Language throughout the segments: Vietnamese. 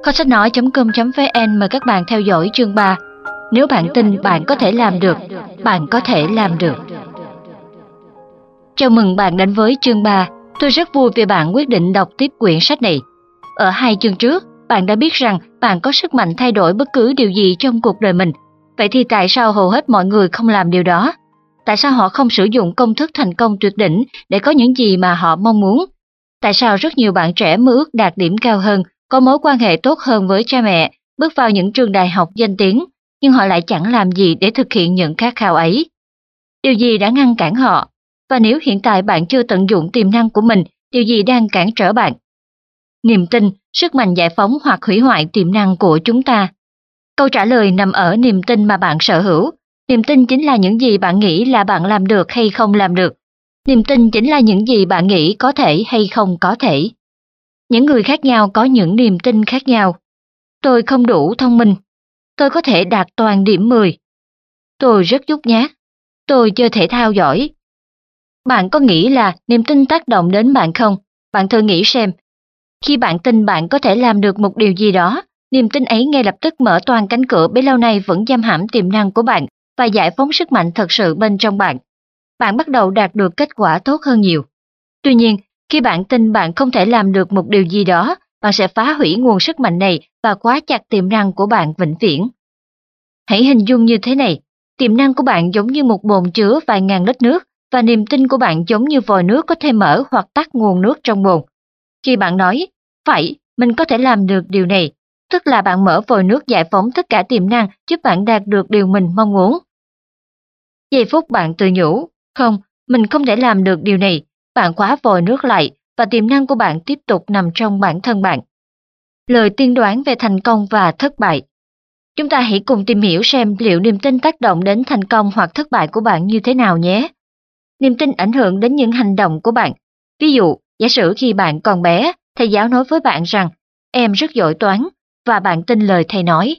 Kho sách nói.com.vn mời các bạn theo dõi chương 3. Nếu bạn tin bạn có thể làm được, bạn có thể làm được. Chào mừng bạn đến với chương 3. Tôi rất vui vì bạn quyết định đọc tiếp quyển sách này. Ở 2 chương trước, bạn đã biết rằng bạn có sức mạnh thay đổi bất cứ điều gì trong cuộc đời mình. Vậy thì tại sao hầu hết mọi người không làm điều đó? Tại sao họ không sử dụng công thức thành công tuyệt đỉnh để có những gì mà họ mong muốn? Tại sao rất nhiều bạn trẻ mơ ước đạt điểm cao hơn, có mối quan hệ tốt hơn với cha mẹ, bước vào những trường đại học danh tiếng, nhưng họ lại chẳng làm gì để thực hiện những khát khao ấy? Điều gì đã ngăn cản họ? Và nếu hiện tại bạn chưa tận dụng tiềm năng của mình, điều gì đang cản trở bạn? Niềm tin, sức mạnh giải phóng hoặc hủy hoại tiềm năng của chúng ta. Câu trả lời nằm ở niềm tin mà bạn sở hữu. Niềm tin chính là những gì bạn nghĩ là bạn làm được hay không làm được. Niềm tin chính là những gì bạn nghĩ có thể hay không có thể. Những người khác nhau có những niềm tin khác nhau. Tôi không đủ thông minh. Tôi có thể đạt toàn điểm 10. Tôi rất nhút nhát. Tôi chơi thể thao giỏi. Bạn có nghĩ là niềm tin tác động đến bạn không? Bạn thử nghĩ xem. Khi bạn tin bạn có thể làm được một điều gì đó, niềm tin ấy ngay lập tức mở toang cánh cửa bấy lâu nay vẫn giam hãm tiềm năng của bạn và giải phóng sức mạnh thật sự bên trong bạn. Bạn bắt đầu đạt được kết quả tốt hơn nhiều. Tuy nhiên, khi bạn tin bạn không thể làm được một điều gì đó, bạn sẽ phá hủy nguồn sức mạnh này và khóa chặt tiềm năng của bạn vĩnh viễn. Hãy hình dung như thế này, tiềm năng của bạn giống như một bồn chứa vài ngàn lít nước và niềm tin của bạn giống như vòi nước có thể mở hoặc tắt nguồn nước trong bồn. Khi bạn nói, phải, mình có thể làm được điều này, tức là bạn mở vòi nước giải phóng tất cả tiềm năng giúp bạn đạt được điều mình mong muốn. Giây phút bạn tự nhủ, không, mình không thể làm được điều này, bạn khóa vòi nước lại và tiềm năng của bạn tiếp tục nằm trong bản thân bạn. Lời tiên đoán về thành công và thất bại. Chúng ta hãy cùng tìm hiểu xem liệu niềm tin tác động đến thành công hoặc thất bại của bạn như thế nào nhé. Niềm tin ảnh hưởng đến những hành động của bạn. Ví dụ, giả sử khi bạn còn bé, thầy giáo nói với bạn rằng em rất giỏi toán và bạn tin lời thầy nói.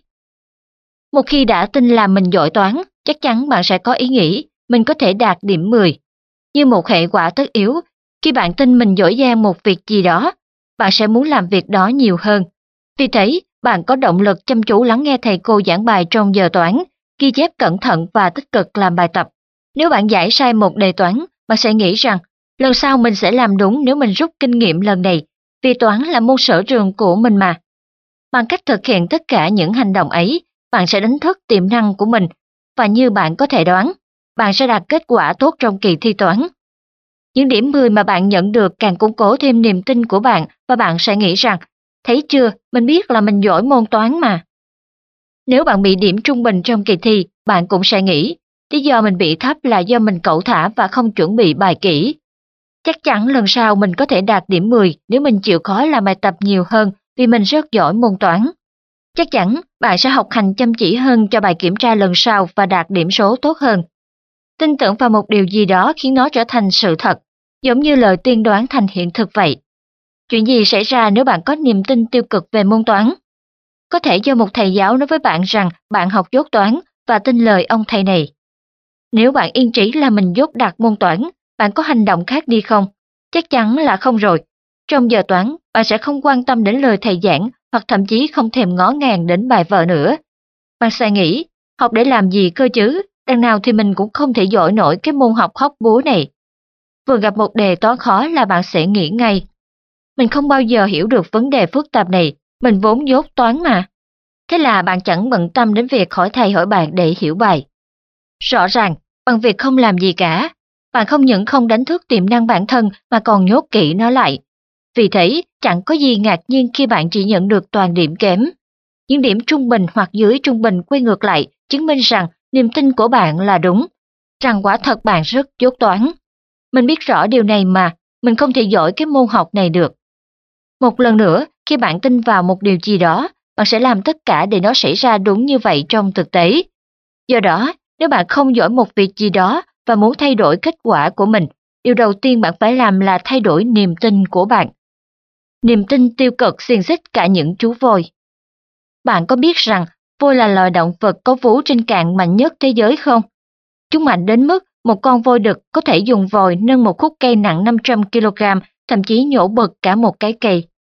Một khi đã tin là mình giỏi toán, chắc chắn bạn sẽ có ý nghĩ mình có thể đạt điểm 10. Như một hệ quả tất yếu, khi bạn tin mình giỏi giang một việc gì đó, bạn sẽ muốn làm việc đó nhiều hơn. Vì thế, bạn có động lực chăm chú lắng nghe thầy cô giảng bài trong giờ toán, ghi chép cẩn thận và tích cực làm bài tập. Nếu bạn giải sai một đề toán, bạn sẽ nghĩ rằng lần sau mình sẽ làm đúng nếu mình rút kinh nghiệm lần này, vì toán là môn sở trường của mình mà. Bằng cách thực hiện tất cả những hành động ấy, bạn sẽ đánh thức tiềm năng của mình, và như bạn có thể đoán, bạn sẽ đạt kết quả tốt trong kỳ thi toán. Những điểm 10 mà bạn nhận được càng củng cố thêm niềm tin của bạn và bạn sẽ nghĩ rằng, thấy chưa, mình biết là mình giỏi môn toán mà. Nếu bạn bị điểm trung bình trong kỳ thi, bạn cũng sẽ nghĩ, lý do mình bị thấp là do mình cẩu thả và không chuẩn bị bài kỹ. Chắc chắn lần sau mình có thể đạt điểm 10 nếu mình chịu khó làm bài tập nhiều hơn vì mình rất giỏi môn toán. Chắc chắn bạn sẽ học hành chăm chỉ hơn cho bài kiểm tra lần sau và đạt điểm số tốt hơn. Tin tưởng vào một điều gì đó khiến nó trở thành sự thật, giống như lời tiên đoán thành hiện thực vậy. Chuyện gì xảy ra nếu bạn có niềm tin tiêu cực về môn toán? Có thể do một thầy giáo nói với bạn rằng bạn học dốt toán và tin lời ông thầy này. Nếu bạn yên trí là mình dốt đạt môn toán, bạn có hành động khác đi không? Chắc chắn là không rồi. Trong giờ toán, bạn sẽ không quan tâm đến lời thầy giảng hoặc thậm chí không thèm ngó ngàng đến bài vở nữa. Bạn sẽ nghĩ, học để làm gì cơ chứ? Đằng nào thì mình cũng không thể giỏi nổi cái môn học hóc búa này. Vừa gặp một đề toán khó là bạn sẽ nghĩ ngay. Mình không bao giờ hiểu được vấn đề phức tạp này, mình vốn dốt toán mà. Thế là bạn chẳng bận tâm đến việc hỏi thầy hỏi bạn để hiểu bài. Rõ ràng, bằng việc không làm gì cả, bạn không những không đánh thức tiềm năng bản thân mà còn nhốt kỹ nó lại. Vì thế, chẳng có gì ngạc nhiên khi bạn chỉ nhận được toàn điểm kém. Những điểm trung bình hoặc dưới trung bình quay ngược lại chứng minh rằng niềm tin của bạn là đúng, rằng quả thật bạn rất dốt toán. Mình biết rõ điều này mà, mình không thể giỏi cái môn học này được. Một lần nữa, khi bạn tin vào một điều gì đó, bạn sẽ làm tất cả để nó xảy ra đúng như vậy trong thực tế. Do đó, nếu bạn không giỏi một việc gì đó và muốn thay đổi kết quả của mình, điều đầu tiên bạn phải làm là thay đổi niềm tin của bạn. Niềm tin tiêu cực xiềng xích cả những chú voi. Bạn có biết rằng voi là loài động vật có vú trên cạn mạnh nhất thế giới không? Chúng mạnh đến mức một con voi đực có thể dùng vòi nâng một khúc cây nặng 500 kg, thậm chí nhổ bật cả một cái cây.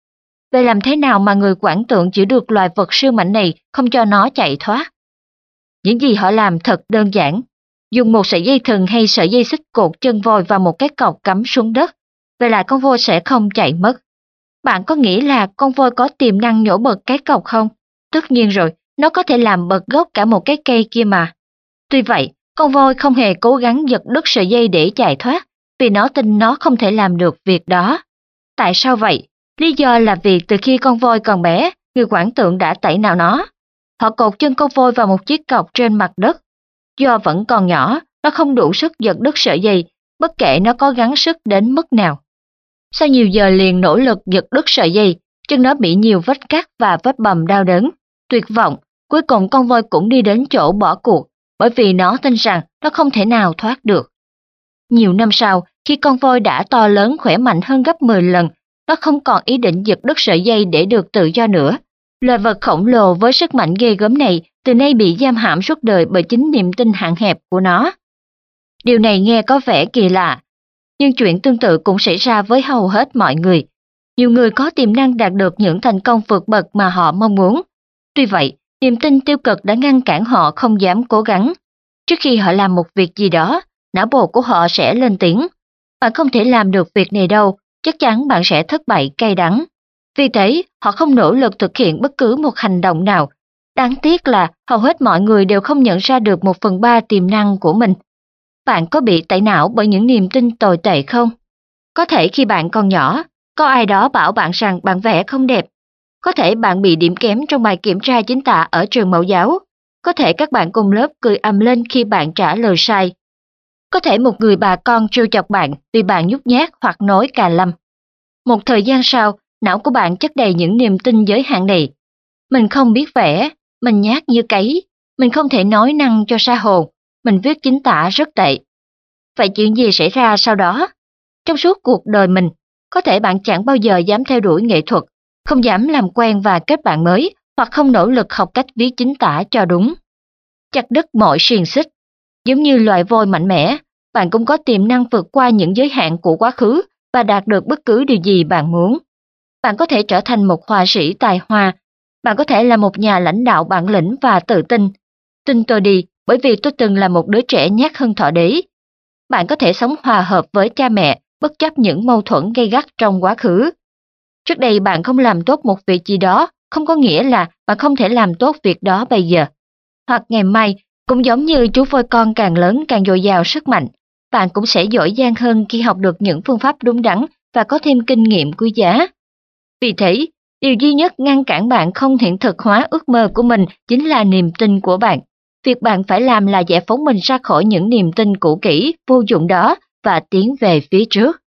Vậy làm thế nào mà người quản tượng giữ được loài vật siêu mạnh này không cho nó chạy thoát? Những gì họ làm thật đơn giản. Dùng một sợi dây thừng hay sợi dây xích cột chân voi vào một cái cọc cắm xuống đất. Vậy là con voi sẽ không chạy mất. Bạn có nghĩ là con voi có tiềm năng nhổ bật cái cọc không? Tất nhiên rồi, nó có thể làm bật gốc cả một cái cây kia mà. Tuy vậy, con voi không hề cố gắng giật đứt sợi dây để chạy thoát, vì nó tin nó không thể làm được việc đó. Tại sao vậy? Lý do là vì từ khi con voi còn bé, người quản tượng đã tẩy não nó. Họ cột chân con voi vào một chiếc cọc trên mặt đất. Do vẫn còn nhỏ, nó không đủ sức giật đứt sợi dây, bất kể nó có gắng sức đến mức nào. Sau nhiều giờ liền nỗ lực giật đứt sợi dây, chân nó bị nhiều vết cắt và vết bầm đau đớn. Tuyệt vọng, cuối cùng con voi cũng đi đến chỗ bỏ cuộc, bởi vì nó tin rằng nó không thể nào thoát được. Nhiều năm sau, khi con voi đã to lớn khỏe mạnh hơn gấp 10 lần, nó không còn ý định giật đứt sợi dây để được tự do nữa. Loài vật khổng lồ với sức mạnh ghê gớm này từ nay bị giam hãm suốt đời bởi chính niềm tin hạn hẹp của nó. Điều này nghe có vẻ kỳ lạ, nhưng chuyện tương tự cũng xảy ra với hầu hết mọi người. Nhiều người có tiềm năng đạt được những thành công vượt bậc mà họ mong muốn. Tuy vậy, niềm tin tiêu cực đã ngăn cản họ không dám cố gắng. Trước khi họ làm một việc gì đó, não bộ của họ sẽ lên tiếng. Bạn không thể làm được việc này đâu, chắc chắn bạn sẽ thất bại cay đắng. Vì thế, họ không nỗ lực thực hiện bất cứ một hành động nào. Đáng tiếc là hầu hết mọi người đều không nhận ra được 1/3 tiềm năng của mình. Bạn có bị tẩy não bởi những niềm tin tồi tệ không? Có thể khi bạn còn nhỏ, có ai đó bảo bạn rằng bạn vẽ không đẹp. Có thể bạn bị điểm kém trong bài kiểm tra chính tả ở trường mẫu giáo. Có thể các bạn cùng lớp cười ầm lên khi bạn trả lời sai. Có thể một người bà con trêu chọc bạn vì bạn nhút nhát hoặc nói cà lâm. Một thời gian sau, não của bạn chất đầy những niềm tin giới hạn này. Mình không biết vẽ, mình nhát như cấy, mình không thể nói năng cho ra hồn, mình viết chính tả rất tệ. Vậy chuyện gì xảy ra sau đó? Trong suốt cuộc đời mình, có thể bạn chẳng bao giờ dám theo đuổi nghệ thuật, không dám làm quen và kết bạn mới, hoặc không nỗ lực học cách viết chính tả cho đúng. Chặt đứt mọi xiềng xích. Giống như loài voi mạnh mẽ, bạn cũng có tiềm năng vượt qua những giới hạn của quá khứ và đạt được bất cứ điều gì bạn muốn. Bạn có thể trở thành một họa sĩ tài hoa. Bạn có thể là một nhà lãnh đạo bản lĩnh và tự tin. Tin tôi đi, bởi vì tôi từng là một đứa trẻ nhát hơn thỏ đế. Bạn có thể sống hòa hợp với cha mẹ, bất chấp những mâu thuẫn gay gắt trong quá khứ. Trước đây bạn không làm tốt một việc gì đó, không có nghĩa là bạn không thể làm tốt việc đó bây giờ. Hoặc ngày mai, cũng giống như chú voi con càng lớn càng dồi dào sức mạnh, bạn cũng sẽ giỏi giang hơn khi học được những phương pháp đúng đắn và có thêm kinh nghiệm quý giá. Vì thế, điều duy nhất ngăn cản bạn không hiện thực hóa ước mơ của mình chính là niềm tin của bạn. Việc bạn phải làm là giải phóng mình ra khỏi những niềm tin cũ kỹ, vô dụng đó và tiến về phía trước.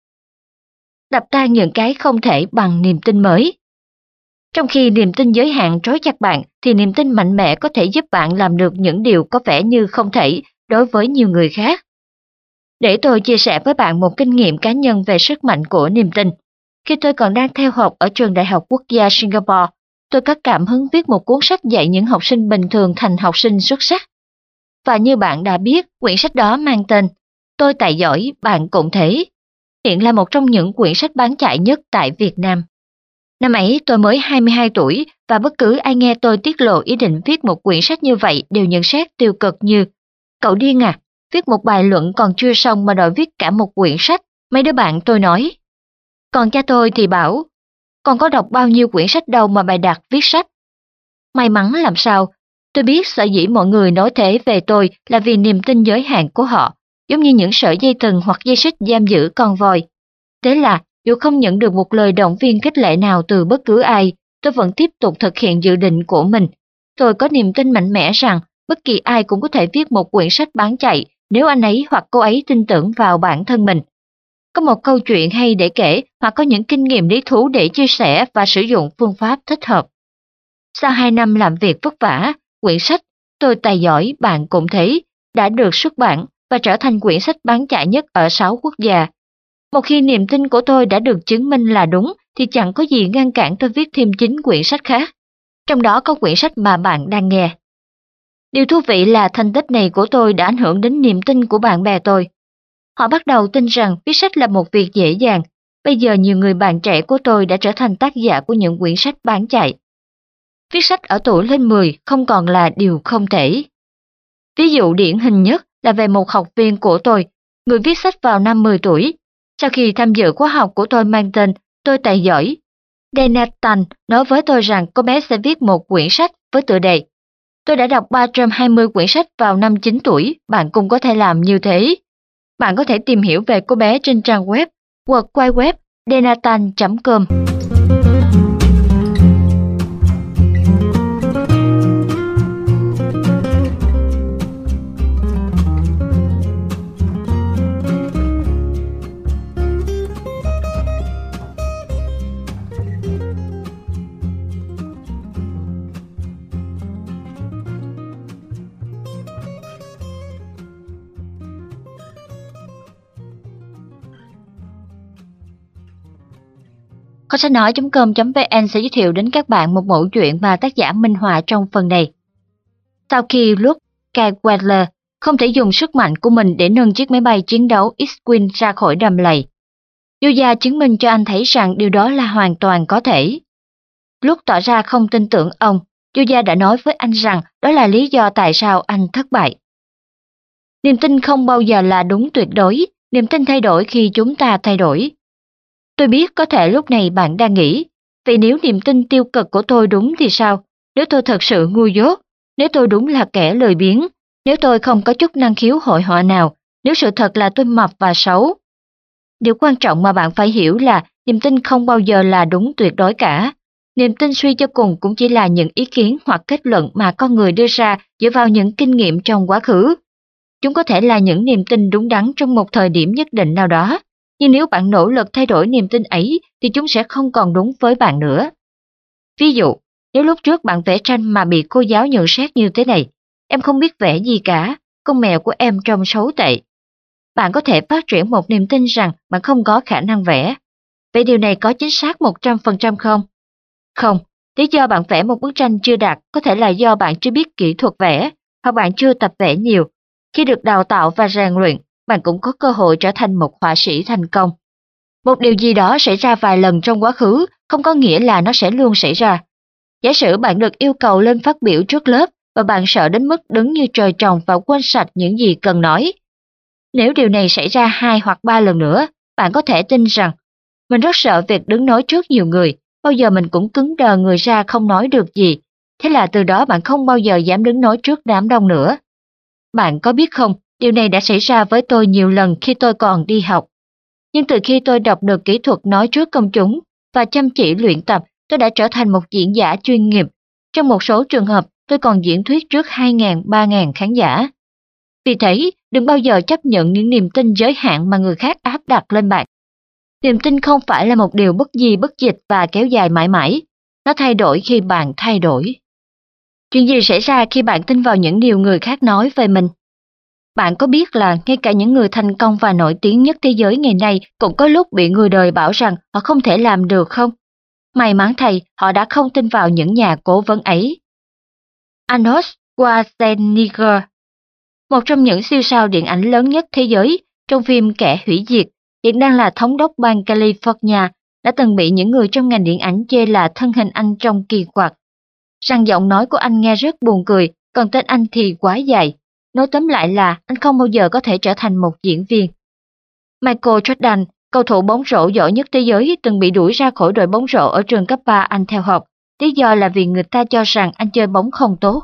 Đập tan những cái không thể bằng niềm tin mới. Trong khi niềm tin giới hạn trói chặt bạn, thì niềm tin mạnh mẽ có thể giúp bạn làm được những điều có vẻ như không thể đối với nhiều người khác. Để tôi chia sẻ với bạn một kinh nghiệm cá nhân về sức mạnh của niềm tin. Khi tôi còn đang theo học ở trường Đại học Quốc gia Singapore, tôi có cảm hứng viết một cuốn sách dạy những học sinh bình thường thành học sinh xuất sắc. Và như bạn đã biết, quyển sách đó mang tên Tôi tài giỏi, bạn cũng thế. Hiện là một trong những quyển sách bán chạy nhất tại Việt Nam. Năm ấy tôi mới 22 tuổi và bất cứ ai nghe tôi tiết lộ ý định viết một quyển sách như vậy đều nhận xét tiêu cực như: cậu điên à, viết một bài luận còn chưa xong mà đòi viết cả một quyển sách, mấy đứa bạn tôi nói. Còn cha tôi thì bảo, con có đọc bao nhiêu quyển sách đâu mà bày đặt viết sách. May mắn làm sao, tôi biết sở dĩ mọi người nói thế về tôi là vì niềm tin giới hạn của họ, giống như những sợi dây thừng hoặc dây xích giam giữ con voi. Thế là, dù không nhận được một lời động viên khích lệ nào từ bất cứ ai, tôi vẫn tiếp tục thực hiện dự định của mình. Tôi có niềm tin mạnh mẽ rằng bất kỳ ai cũng có thể viết một quyển sách bán chạy nếu anh ấy hoặc cô ấy tin tưởng vào bản thân mình. Có một câu chuyện hay để kể hoặc có những kinh nghiệm lý thú để chia sẻ và sử dụng phương pháp thích hợp. Sau 2 năm làm việc vất vả, quyển sách Tôi tài giỏi, bạn cũng thế đã được xuất bản và trở thành quyển sách bán chạy nhất ở 6 quốc gia. Một khi niềm tin của tôi đã được chứng minh là đúng thì chẳng có gì ngăn cản tôi viết thêm 9 quyển sách khác, trong đó có quyển sách mà bạn đang nghe. Điều thú vị là thành tích này của tôi đã ảnh hưởng đến niềm tin của bạn bè tôi. Họ bắt đầu tin rằng viết sách là một việc dễ dàng. bây giờ nhiều người bạn trẻ của tôi đã trở thành tác giả của những quyển sách bán chạy. Viết sách ở tuổi lên 10 không còn là điều không thể. Ví dụ điển hình nhất là về một học viên của tôi, người viết sách vào năm 10 tuổi. Sau khi tham dự khóa học của tôi mang tên Tôi tài giỏi, Denatan nói với tôi rằng cô bé sẽ viết một quyển sách với tựa đề Tôi đã đọc 320 quyển sách vào năm 9 tuổi, bạn cũng có thể làm như thế. Bạn có thể tìm hiểu về cô bé trên trang web World Wide Web denatan.com. Kho sách nói.com.vn sẽ giới thiệu đến các bạn một mẫu chuyện mà tác giả minh họa trong phần này. Sau khi Luke Skywalker không thể dùng sức mạnh của mình để nâng chiếc máy bay chiến đấu X-Wing ra khỏi đầm lầy, Yoda chứng minh cho anh thấy rằng điều đó là hoàn toàn có thể. Luke tỏ ra không tin tưởng ông, Yoda đã nói với anh rằng đó là lý do tại sao anh thất bại. Niềm tin không bao giờ là đúng tuyệt đối, niềm tin thay đổi khi chúng ta thay đổi. Tôi biết có thể lúc này bạn đang nghĩ, vậy nếu niềm tin tiêu cực của tôi đúng thì sao? Nếu tôi thật sự ngu dốt, nếu tôi đúng là kẻ lười biếng, nếu tôi không có chút năng khiếu hội họa nào, nếu sự thật là tôi mập và xấu. Điều quan trọng mà bạn phải hiểu là niềm tin không bao giờ là đúng tuyệt đối cả. Niềm tin suy cho cùng cũng chỉ là những ý kiến hoặc kết luận mà con người đưa ra dựa vào những kinh nghiệm trong quá khứ. Chúng có thể là những niềm tin đúng đắn trong một thời điểm nhất định nào đó, nhưng nếu bạn nỗ lực thay đổi niềm tin ấy thì chúng sẽ không còn đúng với bạn nữa. Ví dụ, nếu lúc trước bạn vẽ tranh mà bị cô giáo nhận xét như thế này, em không biết vẽ gì cả, con mèo của em trông xấu tệ. Bạn có thể phát triển một niềm tin rằng bạn không có khả năng vẽ. Vậy điều này có chính xác 100% không? Không, lý do bạn vẽ một bức tranh chưa đạt có thể là do bạn chưa biết kỹ thuật vẽ, hoặc bạn chưa tập vẽ nhiều. Khi được đào tạo và rèn luyện, bạn cũng có cơ hội trở thành một họa sĩ thành công. Một điều gì đó xảy ra vài lần trong quá khứ không có nghĩa là nó sẽ luôn xảy ra. Giả sử bạn được yêu cầu lên phát biểu trước lớp và bạn sợ đến mức đứng như trời trồng và quên sạch những gì cần nói. Nếu điều này xảy ra 2 hoặc 3 lần nữa, bạn có thể tin rằng mình rất sợ việc đứng nói trước nhiều người, bao giờ mình cũng cứng đờ người ra không nói được gì. Thế là từ đó bạn không bao giờ dám đứng nói trước đám đông nữa. Bạn có biết không, điều này đã xảy ra với tôi nhiều lần khi tôi còn đi học. Nhưng từ khi tôi đọc được kỹ thuật nói trước công chúng và chăm chỉ luyện tập, tôi đã trở thành một diễn giả chuyên nghiệp. Trong một số trường hợp, tôi còn diễn thuyết trước 2.000, 3.000 khán giả. Vì thế, đừng bao giờ chấp nhận những niềm tin giới hạn mà người khác áp đặt lên bạn. Niềm tin không phải là một điều bất di bất dịch và kéo dài mãi mãi. Nó thay đổi khi bạn thay đổi. Chuyện gì xảy ra khi bạn tin vào những điều người khác nói về mình? Bạn có biết là ngay cả những người thành công và nổi tiếng nhất thế giới ngày nay cũng có lúc bị người đời bảo rằng họ không thể làm được không? May mắn thay, họ đã không tin vào những nhà cố vấn ấy. Arnold Schwarzenegger, một trong những siêu sao điện ảnh lớn nhất thế giới, trong phim Kẻ hủy diệt, hiện đang là thống đốc bang California, đã từng bị những người trong ngành điện ảnh chê là thân hình anh trông kỳ quặc, rằng giọng nói của anh nghe rất buồn cười, còn tên anh thì quá dài. Nói tóm lại là anh không bao giờ có thể trở thành một diễn viên. Michael Jordan, cầu thủ bóng rổ giỏi nhất thế giới, từng bị đuổi ra khỏi đội bóng rổ ở trường cấp 3 anh theo học. Lý do là vì người ta cho rằng anh chơi bóng không tốt.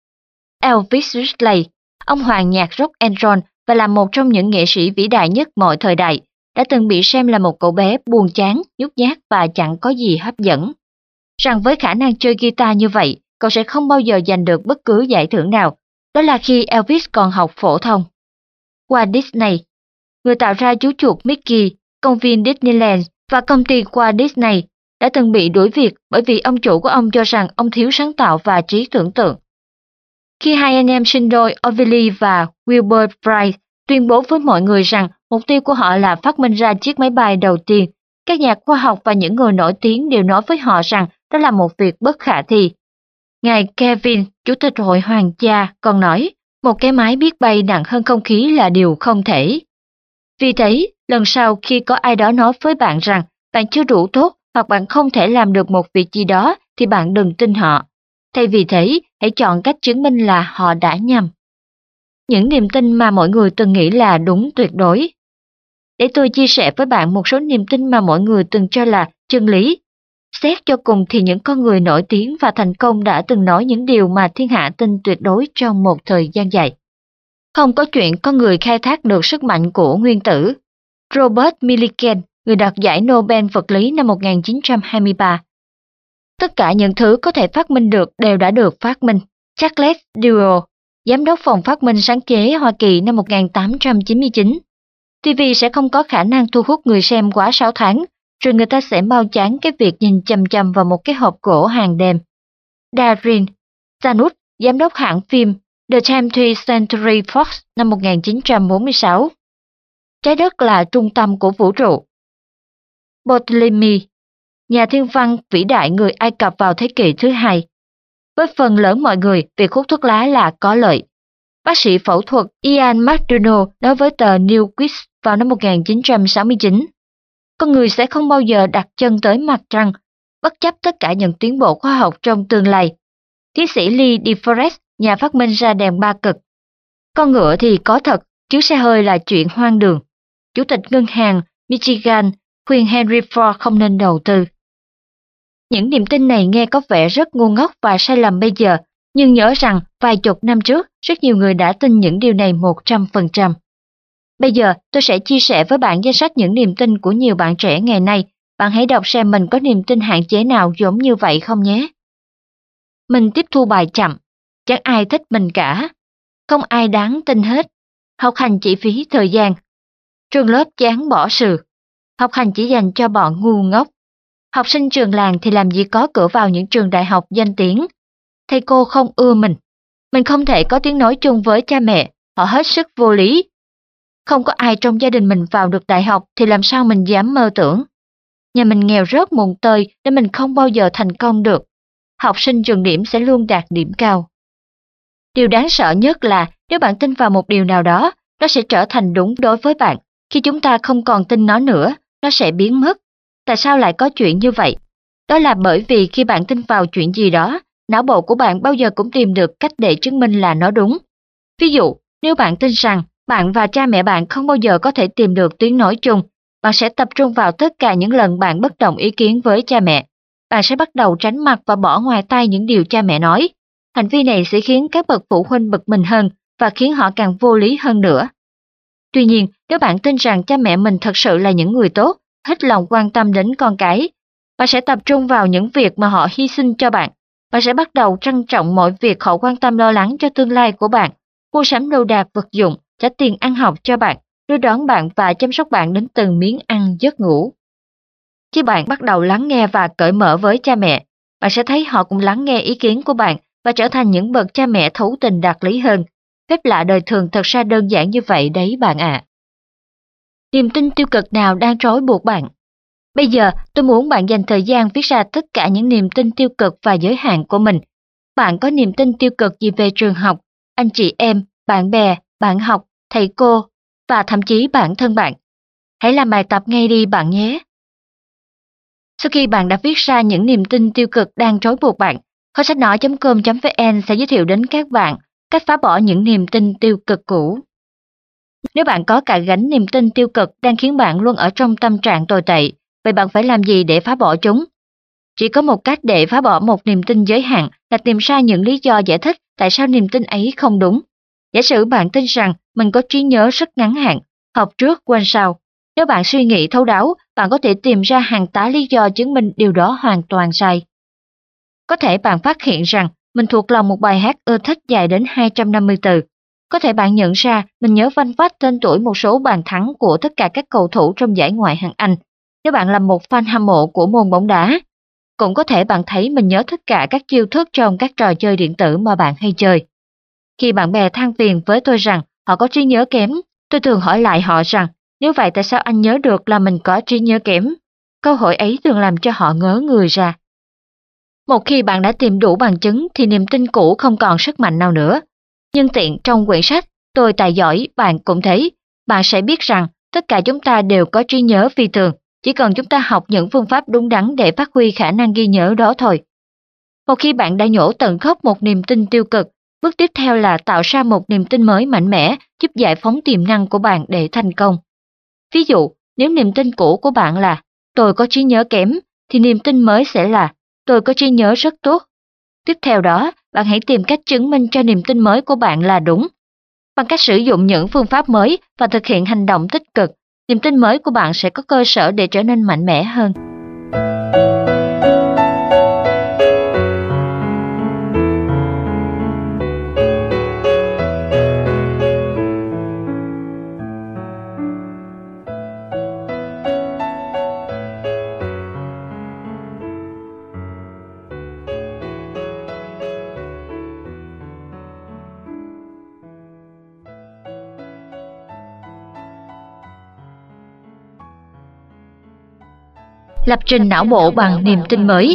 Elvis Presley, ông hoàng nhạc rock and roll và là một trong những nghệ sĩ vĩ đại nhất mọi thời đại, đã từng bị xem là một cậu bé buồn chán, nhút nhát và chẳng có gì hấp dẫn. Rằng với khả năng chơi guitar như vậy, cậu sẽ không bao giờ giành được bất cứ giải thưởng nào. Đó là khi Elvis còn học phổ thông. Walt Disney, người tạo ra chú chuột Mickey, công viên Disneyland và công ty Walt Disney, đã từng bị đuổi việc bởi vì ông chủ của ông cho rằng ông thiếu sáng tạo và trí tưởng tượng. Khi hai anh em sinh đôi Orville và Wilbur Wright tuyên bố với mọi người rằng mục tiêu của họ là phát minh ra chiếc máy bay đầu tiên, các nhà khoa học và những người nổi tiếng đều nói với họ rằng đó là một việc bất khả thi. Ngài Kevin, Chủ tịch Hội Hoàng gia, còn nói, một cái máy biết bay nặng hơn không khí là điều không thể. Vì thế, lần sau khi có ai đó nói với bạn rằng bạn chưa đủ tốt hoặc bạn không thể làm được một việc gì đó thì bạn đừng tin họ. Thay vì thế, hãy chọn cách chứng minh là họ đã nhầm. Những niềm tin mà mọi người từng nghĩ là đúng tuyệt đối. Để tôi chia sẻ với bạn một số niềm tin mà mọi người từng cho là chân lý. Xét cho cùng thì những con người nổi tiếng và thành công đã từng nói những điều mà thiên hạ tin tuyệt đối trong một thời gian dài. Không có chuyện con người khai thác được sức mạnh của nguyên tử. Robert Millikan, người đoạt giải Nobel vật lý năm 1923. Tất cả những thứ có thể phát minh được đều đã được phát minh. Charles Duell, giám đốc phòng phát minh sáng chế Hoa Kỳ năm 1899. TV sẽ không có khả năng thu hút người xem quá 6 tháng, rồi người ta sẽ mau chán cái việc nhìn chằm chằm vào một cái hộp gỗ hàng đêm. Darren Zanuck, giám đốc hãng phim The 20th Century Fox năm 1946. Trái đất là trung tâm của vũ trụ. Ptolemy, nhà thiên văn vĩ đại người Ai Cập vào thế kỷ thứ hai. Với phần lớn mọi người, việc hút thuốc lá là có lợi. Bác sĩ phẫu thuật Ian McDonald nói với tờ Newsweek vào năm 1969, con người sẽ không bao giờ đặt chân tới mặt trăng, bất chấp tất cả những tiến bộ khoa học trong tương lai. Tiến sĩ Lee DeForest, nhà phát minh ra đèn ba cực. Con ngựa thì có thật, chứ xe hơi là chuyện hoang đường. Chủ tịch ngân hàng Michigan khuyên Henry Ford không nên đầu tư. Những niềm tin này nghe có vẻ rất ngu ngốc và sai lầm bây giờ, nhưng nhớ rằng vài chục năm trước, rất nhiều người đã tin những điều này 100%. Bây giờ, tôi sẽ chia sẻ với bạn danh sách những niềm tin của nhiều bạn trẻ ngày nay. Bạn hãy đọc xem mình có niềm tin hạn chế nào giống như vậy không nhé. Mình tiếp thu bài chậm. Chẳng ai thích mình cả. Không ai đáng tin hết. Học hành chỉ phí thời gian. Trường lớp chán bỏ sừ. Học hành chỉ dành cho bọn ngu ngốc. Học sinh trường làng thì làm gì có cửa vào những trường đại học danh tiếng. Thầy cô không ưa mình. Mình không thể có tiếng nói chung với cha mẹ. Họ hết sức vô lý. Không có ai trong gia đình mình vào được đại học thì làm sao mình dám mơ tưởng. Nhà mình nghèo rớt mùng tơi nên mình không bao giờ thành công được. Học sinh trường điểm sẽ luôn đạt điểm cao. Điều đáng sợ nhất là nếu bạn tin vào một điều nào đó, nó sẽ trở thành đúng đối với bạn. Khi chúng ta không còn tin nó nữa, nó sẽ biến mất. Tại sao lại có chuyện như vậy? Đó là bởi vì khi bạn tin vào chuyện gì đó, não bộ của bạn bao giờ cũng tìm được cách để chứng minh là nó đúng. Ví dụ, nếu bạn tin rằng bạn và cha mẹ bạn không bao giờ có thể tìm được tiếng nói chung, bạn sẽ tập trung vào tất cả những lần bạn bất đồng ý kiến với cha mẹ. Bạn sẽ bắt đầu tránh mặt và bỏ ngoài tai những điều cha mẹ nói. Hành vi này sẽ khiến các bậc phụ huynh bực mình hơn và khiến họ càng vô lý hơn nữa. Tuy nhiên, nếu bạn tin rằng cha mẹ mình thật sự là những người tốt, hết lòng quan tâm đến con cái, bạn sẽ tập trung vào những việc mà họ hy sinh cho bạn. Bạn sẽ bắt đầu trân trọng mọi việc họ quan tâm lo lắng cho tương lai của bạn, mua sắm đồ đạc vật dụng, trả tiền ăn học cho bạn, đưa đón bạn và chăm sóc bạn đến từng miếng ăn giấc ngủ. Khi bạn bắt đầu lắng nghe và cởi mở với cha mẹ, bạn sẽ thấy họ cũng lắng nghe ý kiến của bạn và trở thành những bậc cha mẹ thấu tình đạt lý hơn. Phép lạ đời thường thật ra đơn giản như vậy đấy bạn ạ. Niềm tin tiêu cực nào đang trói buộc bạn? Bây giờ, tôi muốn bạn dành thời gian viết ra tất cả những niềm tin tiêu cực và giới hạn của mình. Bạn có niềm tin tiêu cực gì về trường học, anh chị em, bạn bè, bạn học, thầy cô và thậm chí bản thân bạn? Hãy làm bài tập ngay đi bạn nhé. Sau khi bạn đã viết ra những niềm tin tiêu cực đang trói buộc bạn, kho sách nói.com.vn sẽ giới thiệu đến các bạn cách phá bỏ những niềm tin tiêu cực cũ. Nếu bạn có cả gánh niềm tin tiêu cực đang khiến bạn luôn ở trong tâm trạng tồi tệ, vậy bạn phải làm gì để phá bỏ chúng? Chỉ có một cách để phá bỏ một niềm tin giới hạn là tìm ra những lý do giải thích tại sao niềm tin ấy không đúng. Giả sử bạn tin rằng mình có trí nhớ rất ngắn hạn, học trước quên sau. Nếu bạn suy nghĩ thấu đáo, bạn có thể tìm ra hàng tá lý do chứng minh điều đó hoàn toàn sai. Có thể bạn phát hiện rằng mình thuộc lòng một bài hát ưa thích dài đến 250 từ. Có thể bạn nhận ra mình nhớ vanh vách tên tuổi một số bàn thắng của tất cả các cầu thủ trong giải Ngoại hạng Anh, nếu bạn là một fan hâm mộ của môn bóng đá. Cũng có thể bạn thấy mình nhớ tất cả các chiêu thức trong các trò chơi điện tử mà bạn hay chơi. Khi bạn bè than phiền với tôi rằng họ có trí nhớ kém, tôi thường hỏi lại họ rằng nếu vậy tại sao anh nhớ được là mình có trí nhớ kém? Câu hỏi ấy thường làm cho họ ngớ người ra. Một khi bạn đã tìm đủ bằng chứng thì niềm tin cũ không còn sức mạnh nào nữa. Nhân tiện trong quyển sách Tôi tài giỏi bạn cũng thấy, bạn sẽ biết rằng tất cả chúng ta đều có trí nhớ phi thường, chỉ cần chúng ta học những phương pháp đúng đắn để phát huy khả năng ghi nhớ đó thôi. Một khi bạn đã nhổ tận gốc một niềm tin tiêu cực, bước tiếp theo là tạo ra một niềm tin mới mạnh mẽ, giúp giải phóng tiềm năng của bạn để thành công. Ví dụ, nếu niềm tin cũ của bạn là tôi có trí nhớ kém, thì niềm tin mới sẽ là tôi có trí nhớ rất tốt. Tiếp theo đó, bạn hãy tìm cách chứng minh cho niềm tin mới của bạn là đúng. Bằng cách sử dụng những phương pháp mới và thực hiện hành động tích cực, niềm tin mới của bạn sẽ có cơ sở để trở nên mạnh mẽ hơn. Lập trình não bộ bằng niềm tin mới.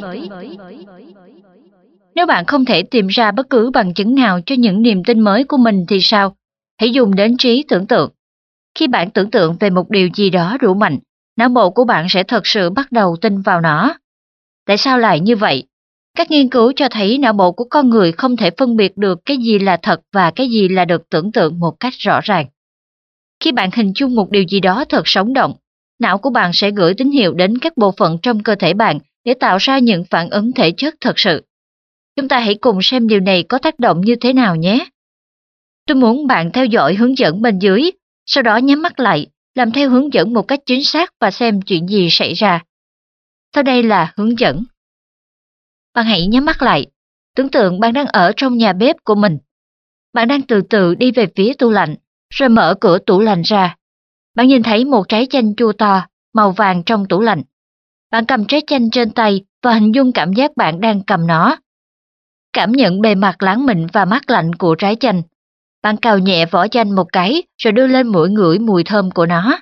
Nếu bạn không thể tìm ra bất cứ bằng chứng nào cho những niềm tin mới của mình thì sao? Hãy dùng đến trí tưởng tượng. Khi bạn tưởng tượng về một điều gì đó đủ mạnh, não bộ của bạn sẽ thật sự bắt đầu tin vào nó. Tại sao lại như vậy? Các nghiên cứu cho thấy não bộ của con người không thể phân biệt được cái gì là thật và cái gì là được tưởng tượng một cách rõ ràng. Khi bạn hình dung một điều gì đó thật sống động, não của bạn sẽ gửi tín hiệu đến các bộ phận trong cơ thể bạn để tạo ra những phản ứng thể chất thật sự. Chúng ta hãy cùng xem điều này có tác động như thế nào nhé. Tôi muốn bạn theo dõi hướng dẫn bên dưới, sau đó nhắm mắt lại, làm theo hướng dẫn một cách chính xác và xem chuyện gì xảy ra. Sau đây là hướng dẫn. Bạn hãy nhắm mắt lại, tưởng tượng bạn đang ở trong nhà bếp của mình. Bạn đang từ từ đi về phía tủ lạnh, rồi mở cửa tủ lạnh ra. Bạn nhìn thấy một trái chanh chua to, màu vàng trong tủ lạnh. Bạn cầm trái chanh trên tay và hình dung cảm giác bạn đang cầm nó. Cảm nhận bề mặt láng mịn và mát lạnh của trái chanh. Bạn cào nhẹ vỏ chanh một cái rồi đưa lên mũi ngửi mùi thơm của nó.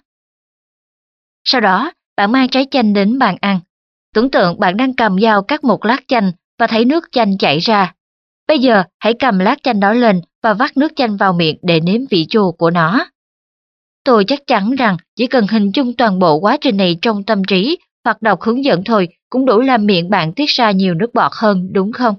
Sau đó, bạn mang trái chanh đến bàn ăn. Tưởng tượng bạn đang cầm dao cắt một lát chanh và thấy nước chanh chảy ra. Bây giờ, hãy cầm lát chanh đó lên và vắt nước chanh vào miệng để nếm vị chua của nó. Tôi chắc chắn rằng chỉ cần hình dung toàn bộ quá trình này trong tâm trí hoặc đọc hướng dẫn thôi cũng đủ làm miệng bạn tiết ra nhiều nước bọt hơn, đúng không?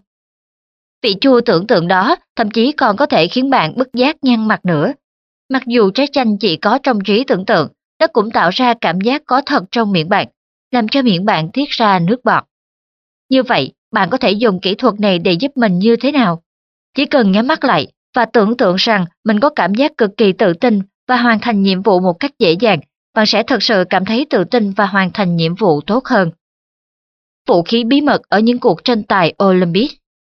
Vị chua tưởng tượng đó thậm chí còn có thể khiến bạn bất giác nhăn mặt nữa. Mặc dù trái chanh chỉ có trong trí tưởng tượng, nó cũng tạo ra cảm giác có thật trong miệng bạn, làm cho miệng bạn tiết ra nước bọt. Như vậy, bạn có thể dùng kỹ thuật này để giúp mình như thế nào? Chỉ cần nhắm mắt lại và tưởng tượng rằng mình có cảm giác cực kỳ tự tin và hoàn thành nhiệm vụ một cách dễ dàng, bạn sẽ thực sự cảm thấy tự tin và hoàn thành nhiệm vụ tốt hơn. Vũ khí bí mật ở những cuộc tranh tài Olympic.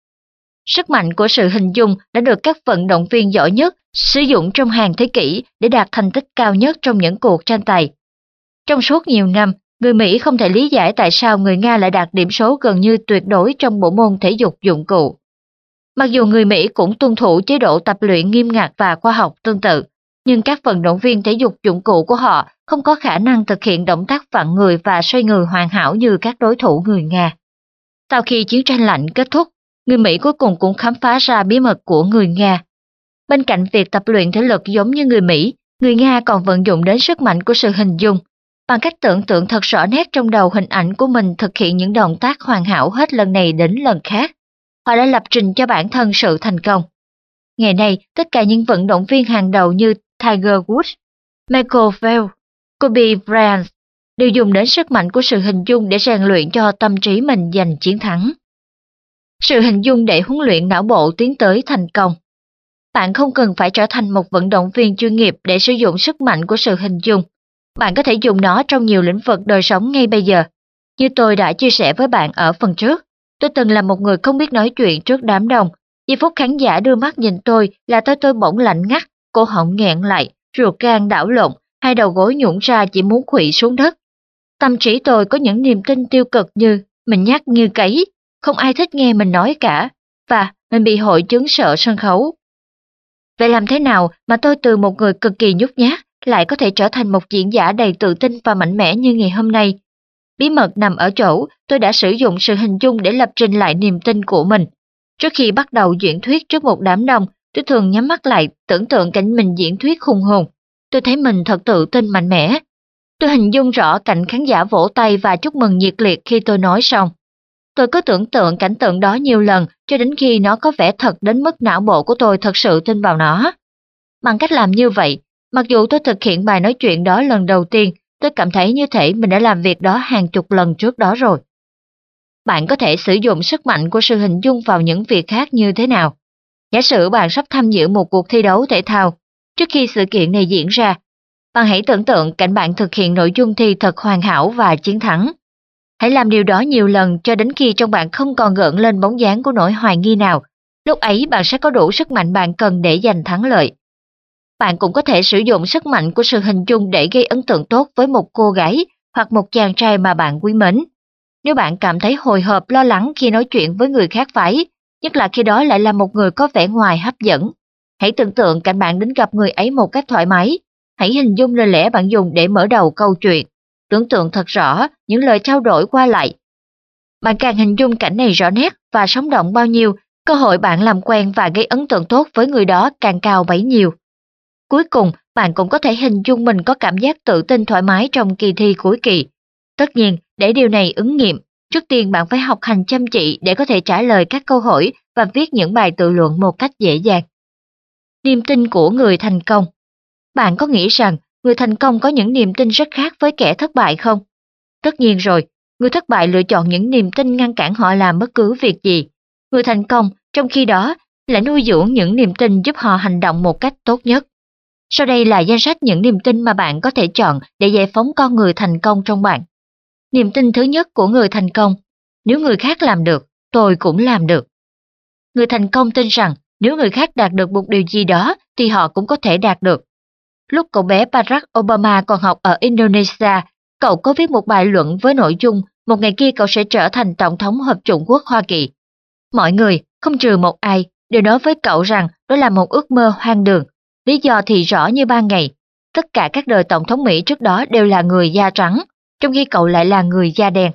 Sức mạnh của sự hình dung đã được các vận động viên giỏi nhất sử dụng trong hàng thế kỷ để đạt thành tích cao nhất trong những cuộc tranh tài. Trong suốt nhiều năm, người Mỹ không thể lý giải tại sao người Nga lại đạt điểm số gần như tuyệt đối trong bộ môn thể dục dụng cụ. Mặc dù người Mỹ cũng tuân thủ chế độ tập luyện nghiêm ngặt và khoa học tương tự, nhưng các vận động viên thể dục dụng cụ của họ không có khả năng thực hiện động tác vặn người và xoay người hoàn hảo như các đối thủ người Nga. Sau khi chiến tranh lạnh kết thúc, người Mỹ cuối cùng cũng khám phá ra bí mật của người Nga. Bên cạnh việc tập luyện thể lực giống như người Mỹ, người Nga còn vận dụng đến sức mạnh của sự hình dung. Bằng cách tưởng tượng thật rõ nét trong đầu hình ảnh của mình thực hiện những động tác hoàn hảo hết lần này đến lần khác, họ đã lập trình cho bản thân sự thành công. Ngày nay, tất cả những vận động viên hàng đầu như Tiger Woods, Michael Phelps, Kobe Bryant đều dùng đến sức mạnh của sự hình dung để rèn luyện cho tâm trí mình giành chiến thắng. Sự hình dung để huấn luyện não bộ tiến tới thành công. Bạn không cần phải trở thành một vận động viên chuyên nghiệp để sử dụng sức mạnh của sự hình dung. Bạn có thể dùng nó trong nhiều lĩnh vực đời sống ngay bây giờ. Như tôi đã chia sẻ với bạn ở phần trước, tôi từng là một người không biết nói chuyện trước đám đông. Giây phút khán giả đưa mắt nhìn tôi là tôi bỗng lạnh ngắt, cổ họng nghẹn lại, ruột gan đảo lộn, hai đầu gối nhũn ra chỉ muốn khuỵu xuống đất. Tâm trí tôi có những niềm tin tiêu cực như mình nhát như cấy, không ai thích nghe mình nói cả, và mình bị hội chứng sợ sân khấu. Vậy làm thế nào mà tôi từ một người cực kỳ nhút nhát lại có thể trở thành một diễn giả đầy tự tin và mạnh mẽ như ngày hôm nay? Bí mật nằm ở chỗ tôi đã sử dụng sự hình dung để lập trình lại niềm tin của mình. Trước khi bắt đầu diễn thuyết trước một đám đông, tôi thường nhắm mắt lại, tưởng tượng cảnh mình diễn thuyết hùng hồn. tôi thấy mình thật tự tin mạnh mẽ. Tôi hình dung rõ cảnh khán giả vỗ tay và chúc mừng nhiệt liệt khi tôi nói xong. Tôi cứ tưởng tượng cảnh tượng đó nhiều lần cho đến khi nó có vẻ thật đến mức não bộ của tôi thật sự tin vào nó. Bằng cách làm như vậy, mặc dù tôi thực hiện bài nói chuyện đó lần đầu tiên, tôi cảm thấy như thể mình đã làm việc đó hàng chục lần trước đó rồi. Bạn có thể sử dụng sức mạnh của sự hình dung vào những việc khác như thế nào? Giả sử bạn sắp tham dự một cuộc thi đấu thể thao. Trước khi sự kiện này diễn ra, bạn hãy tưởng tượng cảnh bạn thực hiện nội dung thi thật hoàn hảo và chiến thắng. Hãy làm điều đó nhiều lần cho đến khi trong bạn không còn gợn lên bóng dáng của nỗi hoài nghi nào. Lúc ấy bạn sẽ có đủ sức mạnh bạn cần để giành thắng lợi. Bạn cũng có thể sử dụng sức mạnh của sự hình dung để gây ấn tượng tốt với một cô gái hoặc một chàng trai mà bạn quý mến. Nếu bạn cảm thấy hồi hộp lo lắng khi nói chuyện với người khác phái, nhất là khi đó lại là một người có vẻ ngoài hấp dẫn, hãy tưởng tượng cảnh bạn đến gặp người ấy một cách thoải mái. Hãy hình dung lời lẽ bạn dùng để mở đầu câu chuyện. Tưởng tượng thật rõ những lời trao đổi qua lại. Bạn càng hình dung cảnh này rõ nét và sống động bao nhiêu, cơ hội bạn làm quen và gây ấn tượng tốt với người đó càng cao bấy nhiêu. Cuối cùng, bạn cũng có thể hình dung mình có cảm giác tự tin thoải mái trong kỳ thi cuối kỳ. Tất nhiên, để điều này ứng nghiệm, trước tiên bạn phải học hành chăm chỉ để có thể trả lời các câu hỏi và viết những bài tự luận một cách dễ dàng. Niềm tin của người thành công. Bạn có nghĩ rằng người thành công có những niềm tin rất khác với kẻ thất bại không? Tất nhiên rồi, người thất bại lựa chọn những niềm tin ngăn cản họ làm bất cứ việc gì. Người thành công, trong khi đó, lại nuôi dưỡng những niềm tin giúp họ hành động một cách tốt nhất. Sau đây là danh sách những niềm tin mà bạn có thể chọn để giải phóng con người thành công trong bạn. Niềm tin thứ nhất của người thành công: nếu người khác làm được, tôi cũng làm được. Người thành công tin rằng nếu người khác đạt được một điều gì đó thì họ cũng có thể đạt được. Lúc cậu bé Barack Obama còn học ở Indonesia, cậu có viết một bài luận với nội dung một ngày kia cậu sẽ trở thành Tổng thống Hợp chủng quốc Hoa Kỳ. Mọi người, không trừ một ai, đều nói với cậu rằng đó là một ước mơ hoang đường. Lý do thì rõ như ban ngày. Tất cả các đời Tổng thống Mỹ trước đó đều là người da trắng, trong khi cậu lại là người da đen.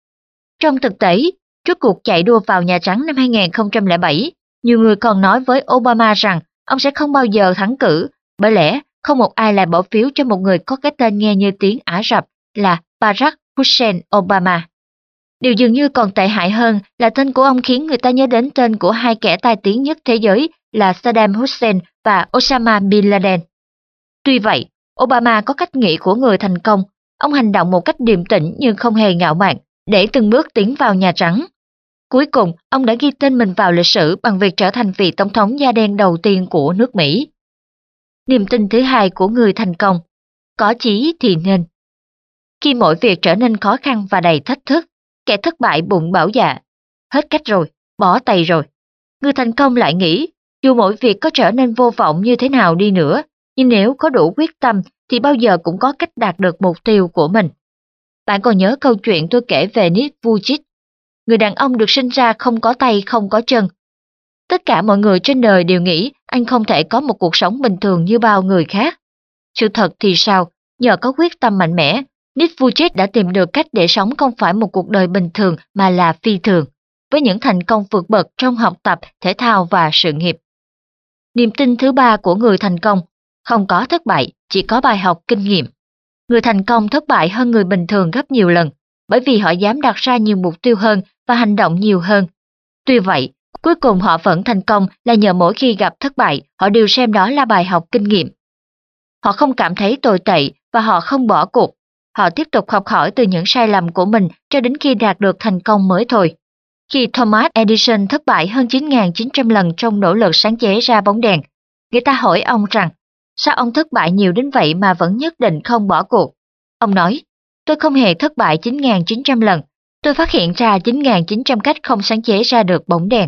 Trong thực tế, trước cuộc chạy đua vào Nhà Trắng năm 2007, nhiều người còn nói với Obama rằng ông sẽ không bao giờ thắng cử, bởi lẽ không một ai lại bỏ phiếu cho một người có cái tên nghe như tiếng Ả Rập là Barack Hussein Obama. Điều dường như còn tệ hại hơn là tên của ông khiến người ta nhớ đến tên của hai kẻ tai tiếng nhất thế giới là Saddam Hussein và Osama Bin Laden. Tuy vậy, Obama có cách nghĩ của người thành công. Ông hành động một cách điềm tĩnh nhưng không hề ngạo mạn, để từng bước tiến vào Nhà Trắng. Cuối cùng, ông đã ghi tên mình vào lịch sử bằng việc trở thành vị tổng thống da đen đầu tiên của nước Mỹ. Niềm tin thứ hai của người thành công: có chí thì nên. Khi mọi việc trở nên khó khăn và đầy thách thức, kẻ thất bại bụng bảo dạ, hết cách rồi, bỏ tay rồi. Người thành công lại nghĩ, dù mọi việc có trở nên vô vọng như thế nào đi nữa, nhưng nếu có đủ quyết tâm thì bao giờ cũng có cách đạt được mục tiêu của mình. Bạn còn nhớ câu chuyện tôi kể về Nick Vujicic, người đàn ông được sinh ra không có tay không có chân. Tất cả mọi người trên đời đều nghĩ anh không thể có một cuộc sống bình thường như bao người khác. Sự thật thì sao? Nhờ có quyết tâm mạnh mẽ, Nick Vujicic đã tìm được cách để sống không phải một cuộc đời bình thường mà là phi thường, với những thành công vượt bậc trong học tập, thể thao và sự nghiệp. Niềm tin thứ ba của người thành công: không có thất bại, chỉ có bài học kinh nghiệm. Người thành công thất bại hơn người bình thường gấp nhiều lần, bởi vì họ dám đặt ra nhiều mục tiêu hơn và hành động nhiều hơn. Tuy vậy, cuối cùng họ vẫn thành công là nhờ mỗi khi gặp thất bại, họ đều xem đó là bài học kinh nghiệm. Họ không cảm thấy tồi tệ và họ không bỏ cuộc. Họ tiếp tục học hỏi từ những sai lầm của mình cho đến khi đạt được thành công mới thôi. Khi Thomas Edison thất bại hơn 9.900 lần trong nỗ lực sáng chế ra bóng đèn, người ta hỏi ông rằng, sao ông thất bại nhiều đến vậy mà vẫn nhất định không bỏ cuộc? Ông nói, tôi không hề thất bại 9.900 lần, tôi phát hiện ra 9.900 cách không sáng chế ra được bóng đèn.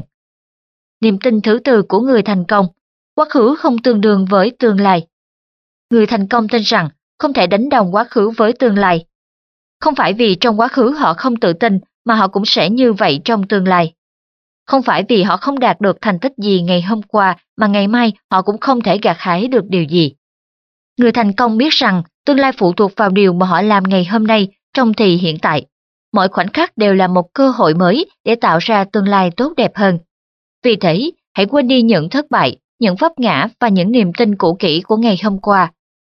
Niềm tin thứ tư của người thành công: quá khứ không tương đương với tương lai. Người thành công tin rằng không thể đánh đồng quá khứ với tương lai. Không phải vì trong quá khứ họ không tự tin mà họ cũng sẽ như vậy trong tương lai. Không phải vì họ không đạt được thành tích gì ngày hôm qua mà ngày mai họ cũng không thể gặt hái được điều gì. Người thành công biết rằng tương lai phụ thuộc vào điều mà họ làm ngày hôm nay trong thì hiện tại. Mỗi khoảnh khắc đều là một cơ hội mới để tạo ra tương lai tốt đẹp hơn. Vì thế, hãy quên đi những thất bại, những vấp ngã và những niềm tin cũ kỹ của ngày hôm qua.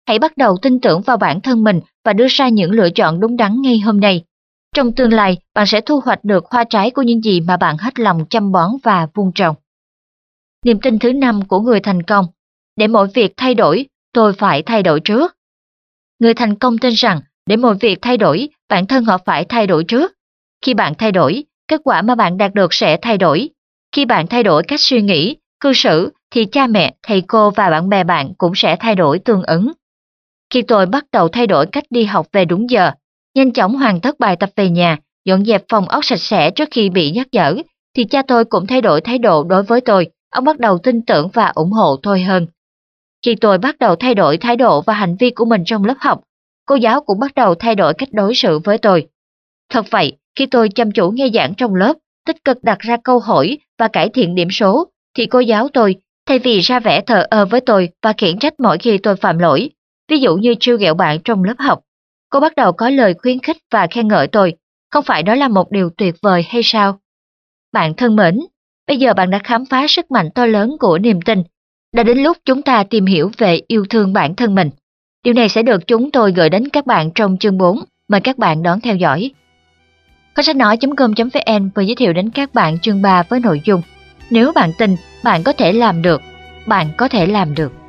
Hãy bắt đầu tin tưởng vào bản thân mình và đưa ra những lựa chọn đúng đắn ngay hôm nay. Trong tương lai, bạn sẽ thu hoạch được hoa trái của những gì mà bạn hết lòng chăm bón và vun trồng. Niềm tin thứ 5 của người thành công. Để mọi việc thay đổi, tôi phải thay đổi trước. Người thành công tin rằng để mọi việc thay đổi, bản thân họ phải thay đổi trước. Khi bạn thay đổi, kết quả mà bạn đạt được sẽ thay đổi. Khi bạn thay đổi cách suy nghĩ, cư xử, thì cha mẹ, thầy cô và bạn bè bạn cũng sẽ thay đổi tương ứng. Khi tôi bắt đầu thay đổi cách đi học về đúng giờ, nhanh chóng hoàn tất bài tập về nhà, dọn dẹp phòng ốc sạch sẽ trước khi bị nhắc nhở, thì cha tôi cũng thay đổi thái độ đối với tôi. Ông bắt đầu tin tưởng và ủng hộ tôi hơn. Khi tôi bắt đầu thay đổi thái độ và hành vi của mình trong lớp học, cô giáo cũng bắt đầu thay đổi cách đối xử với tôi. Thật vậy, khi tôi chăm chú nghe giảng trong lớp, tích cực đặt ra câu hỏi và cải thiện điểm số, thì cô giáo tôi, thay vì ra vẻ thờ ơ với tôi và khiển trách mỗi khi tôi phạm lỗi, ví dụ như trêu ghẹo bạn trong lớp học, cô bắt đầu có lời khuyến khích và khen ngợi tôi. Không phải đó là một điều tuyệt vời hay sao? Bạn thân mến, bây giờ bạn đã khám phá sức mạnh to lớn của niềm tin. Đã đến lúc chúng ta tìm hiểu về yêu thương bản thân mình. Điều này sẽ được chúng tôi gửi đến các bạn trong chương 4. Mời các bạn đón theo dõi. Kho sách nói.com.vn vừa giới thiệu đến các bạn chương 3 với nội dung: nếu bạn tin, bạn có thể làm được. Bạn có thể làm được.